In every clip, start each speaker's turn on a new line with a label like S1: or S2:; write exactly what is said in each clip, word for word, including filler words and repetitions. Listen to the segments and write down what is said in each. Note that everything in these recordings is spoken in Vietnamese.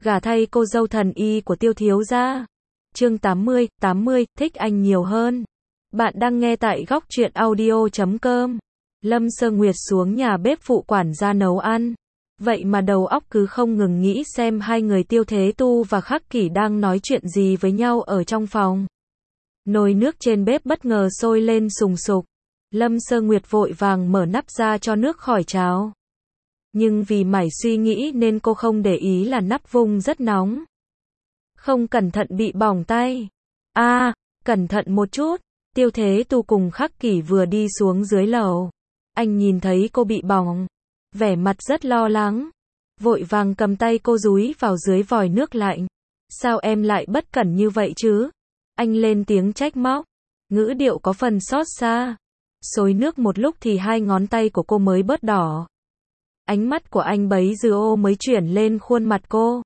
S1: Gả thay cô dâu thần y của Tiêu thiếu gia. Chương tám mươi, tám mươi, thích anh nhiều hơn. Bạn đang nghe tại góc truyện audio chấm com. Lâm Sơ Nguyệt xuống nhà bếp phụ quản gia nấu ăn. Vậy mà đầu óc cứ không ngừng nghĩ xem hai người Tiêu Thế Tu và Khắc Kỷ đang nói chuyện gì với nhau ở trong phòng. Nồi nước trên bếp bất ngờ sôi lên sùng sục. Lâm Sơ Nguyệt vội vàng mở nắp ra cho nước khỏi cháo. Nhưng vì mải suy nghĩ nên cô không để ý là nắp vung rất nóng. Không cẩn thận bị bỏng tay. A, à, cẩn thận một chút. Tiêu Thế Tu cùng Khắc Kỷ vừa đi xuống dưới lầu. Anh nhìn thấy cô bị bỏng, vẻ mặt rất lo lắng, vội vàng cầm tay cô dúi vào dưới vòi nước lạnh. Sao em lại bất cẩn như vậy chứ? Anh lên tiếng trách móc, ngữ điệu có phần xót xa. Xối nước một lúc thì hai ngón tay của cô mới bớt đỏ. Ánh mắt của anh bấy giờ mới chuyển lên khuôn mặt cô.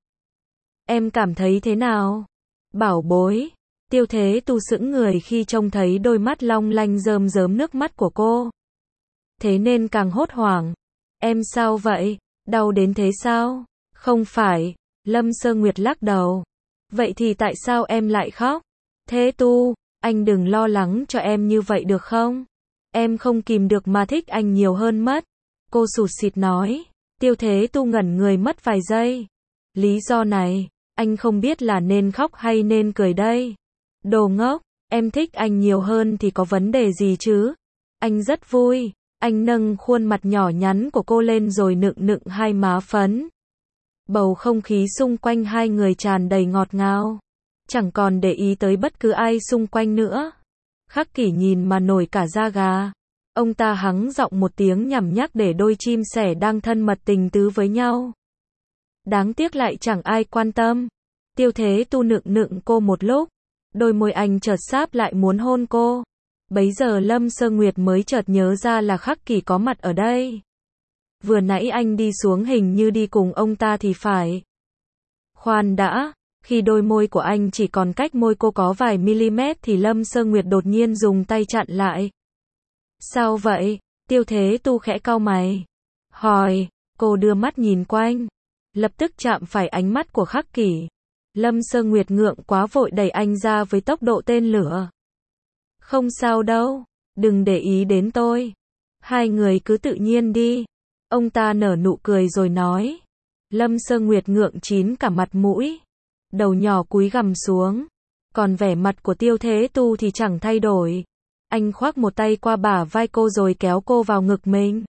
S1: Em cảm thấy thế nào? Bảo bối. Tiêu Thế Tu sững người khi trông thấy đôi mắt long lanh rơm rớm nước mắt của cô. Thế nên càng hốt hoảng. Em sao vậy? Đau đến thế sao? Không phải. Lâm Sơ Nguyệt lắc đầu. Vậy thì tại sao em lại khóc? Thế Tu, anh đừng lo lắng cho em như vậy được không? Em không kìm được mà thích anh nhiều hơn mất. Cô sụt sịt nói. Tiêu Thế Tu ngẩn người mất vài giây. Lý do này, anh không biết là nên khóc hay nên cười đây. Đồ ngốc, em thích anh nhiều hơn thì có vấn đề gì chứ? Anh rất vui. Anh nâng khuôn mặt nhỏ nhắn của cô lên rồi nựng nựng hai má phấn. Bầu không khí xung quanh hai người tràn đầy ngọt ngào. Chẳng còn để ý tới bất cứ ai xung quanh nữa. Khắc Kỷ nhìn mà nổi cả da gà. Ông ta hắng giọng một tiếng nhằm nhắc để đôi chim sẻ đang thân mật tình tứ với nhau. Đáng tiếc lại chẳng ai quan tâm. Tiêu Thế Tu nựng nựng cô một lúc. Đôi môi anh chợt sáp lại muốn hôn cô. Bấy giờ Lâm Sơ Nguyệt mới chợt nhớ ra là Khắc Kỷ có mặt ở đây. Vừa nãy anh đi xuống hình như đi cùng ông ta thì phải. Khoan đã, khi đôi môi của anh chỉ còn cách môi cô có vài mm thì Lâm Sơ Nguyệt đột nhiên dùng tay chặn lại. Sao vậy? Tiêu Thế Tu khẽ cau mày. Hỏi, cô đưa mắt nhìn quanh. Lập tức chạm phải ánh mắt của Khắc Kỷ. Lâm Sơ Nguyệt ngượng quá vội đẩy anh ra với tốc độ tên lửa. Không sao đâu, đừng để ý đến tôi. Hai người cứ tự nhiên đi. Ông ta nở nụ cười rồi nói. Lâm Sơ Nguyệt ngượng chín cả mặt mũi. Đầu nhỏ cúi gằm xuống. Còn vẻ mặt của Tiêu Thế Tu thì chẳng thay đổi. Anh khoác một tay qua bả vai cô rồi kéo cô vào ngực mình.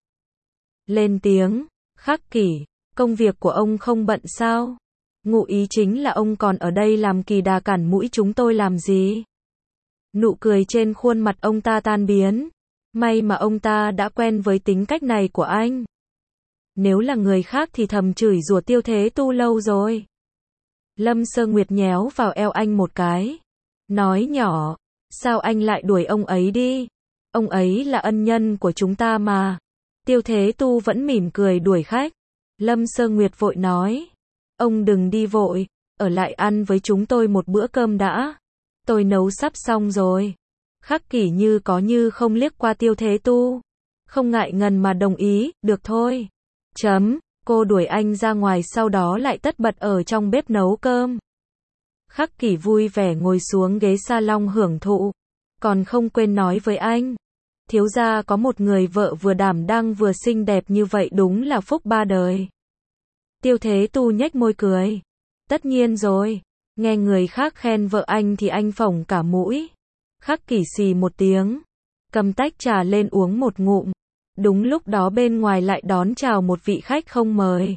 S1: Lên tiếng, Khắc Kỷ, công việc của ông không bận sao? Ngụ ý chính là ông còn ở đây làm kỳ đà cản mũi chúng tôi làm gì? Nụ cười trên khuôn mặt ông ta tan biến. May mà ông ta đã quen với tính cách này của anh. Nếu là người khác thì thầm chửi rủa Tiêu Thế Tu lâu rồi. Lâm Sơ Nguyệt nhéo vào eo anh một cái. Nói nhỏ, sao anh lại đuổi ông ấy đi? Ông ấy là ân nhân của chúng ta mà. Tiêu Thế Tu vẫn mỉm cười đuổi khách. Lâm Sơ Nguyệt vội nói. Ông đừng đi vội, ở lại ăn với chúng tôi một bữa cơm đã. Tôi nấu sắp xong rồi. Khắc Kỷ như có như không liếc qua Tiêu Thế Tu. Không ngại ngần mà đồng ý, được thôi. Chấm, cô đuổi anh ra ngoài sau đó lại tất bật ở trong bếp nấu cơm. Khắc Kỷ vui vẻ ngồi xuống ghế salon hưởng thụ. Còn không quên nói với anh. Thiếu gia có một người vợ vừa đảm đang vừa xinh đẹp như vậy đúng là phúc ba đời. Tiêu Thế Tu nhếch môi cười. Tất nhiên rồi. Nghe người khác khen vợ anh thì anh phồng cả mũi. Khắc Kỷ xì một tiếng. Cầm tách trà lên uống một ngụm. Đúng lúc đó bên ngoài lại đón chào một vị khách không mời.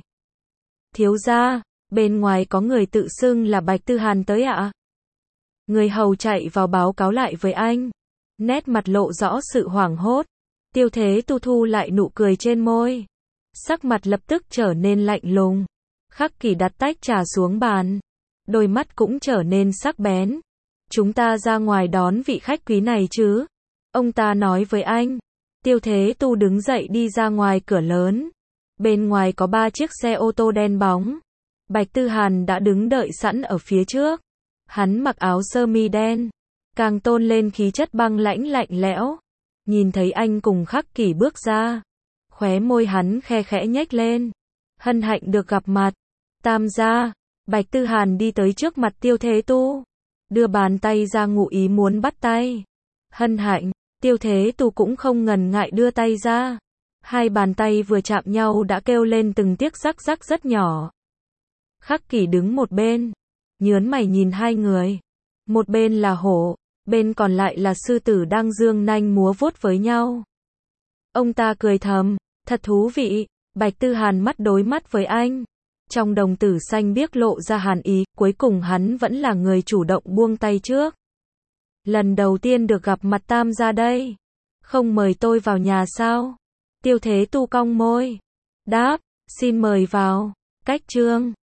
S1: Thiếu gia, bên ngoài có người tự xưng là Bạch Tư Hàn tới ạ. À? Người hầu chạy vào báo cáo lại với anh. Nét mặt lộ rõ sự hoảng hốt. Tiêu Thế Tu thu lại nụ cười trên môi. Sắc mặt lập tức trở nên lạnh lùng. Khắc Kỷ đặt tách trà xuống bàn. Đôi mắt cũng trở nên sắc bén. Chúng ta ra ngoài đón vị khách quý này chứ? Ông ta nói với anh. Tiêu Thế Tu đứng dậy đi ra ngoài cửa lớn. Bên ngoài có ba chiếc xe ô tô đen bóng. Bạch Tư Hàn đã đứng đợi sẵn ở phía trước. Hắn mặc áo sơ mi đen. Càng tôn lên khí chất băng lãnh lạnh lẽo. Nhìn thấy anh cùng Khắc Kỷ bước ra. Khóe môi hắn khe khẽ nhếch lên. Hân hạnh được gặp mặt. Tam gia. Bạch Tư Hàn đi tới trước mặt Tiêu Thế Tu, đưa bàn tay ra ngụ ý muốn bắt tay. Hân hạnh, Tiêu Thế Tu cũng không ngần ngại đưa tay ra. Hai bàn tay vừa chạm nhau đã kêu lên từng tiếc rắc rắc rất nhỏ. Khắc Kỷ đứng một bên, nhớn mày nhìn hai người. Một bên là hổ, bên còn lại là sư tử đang dương nanh múa vuốt với nhau. Ông ta cười thầm, thật thú vị. Bạch Tư Hàn mắt đối mắt với anh. Trong đồng tử xanh biếc lộ ra hàn ý, cuối cùng hắn vẫn là người chủ động buông tay trước. Lần đầu tiên được gặp mặt Tam gia đây. Không mời tôi vào nhà sao? Tiêu Thế Tu cong môi. Đáp, xin mời vào. Cách chương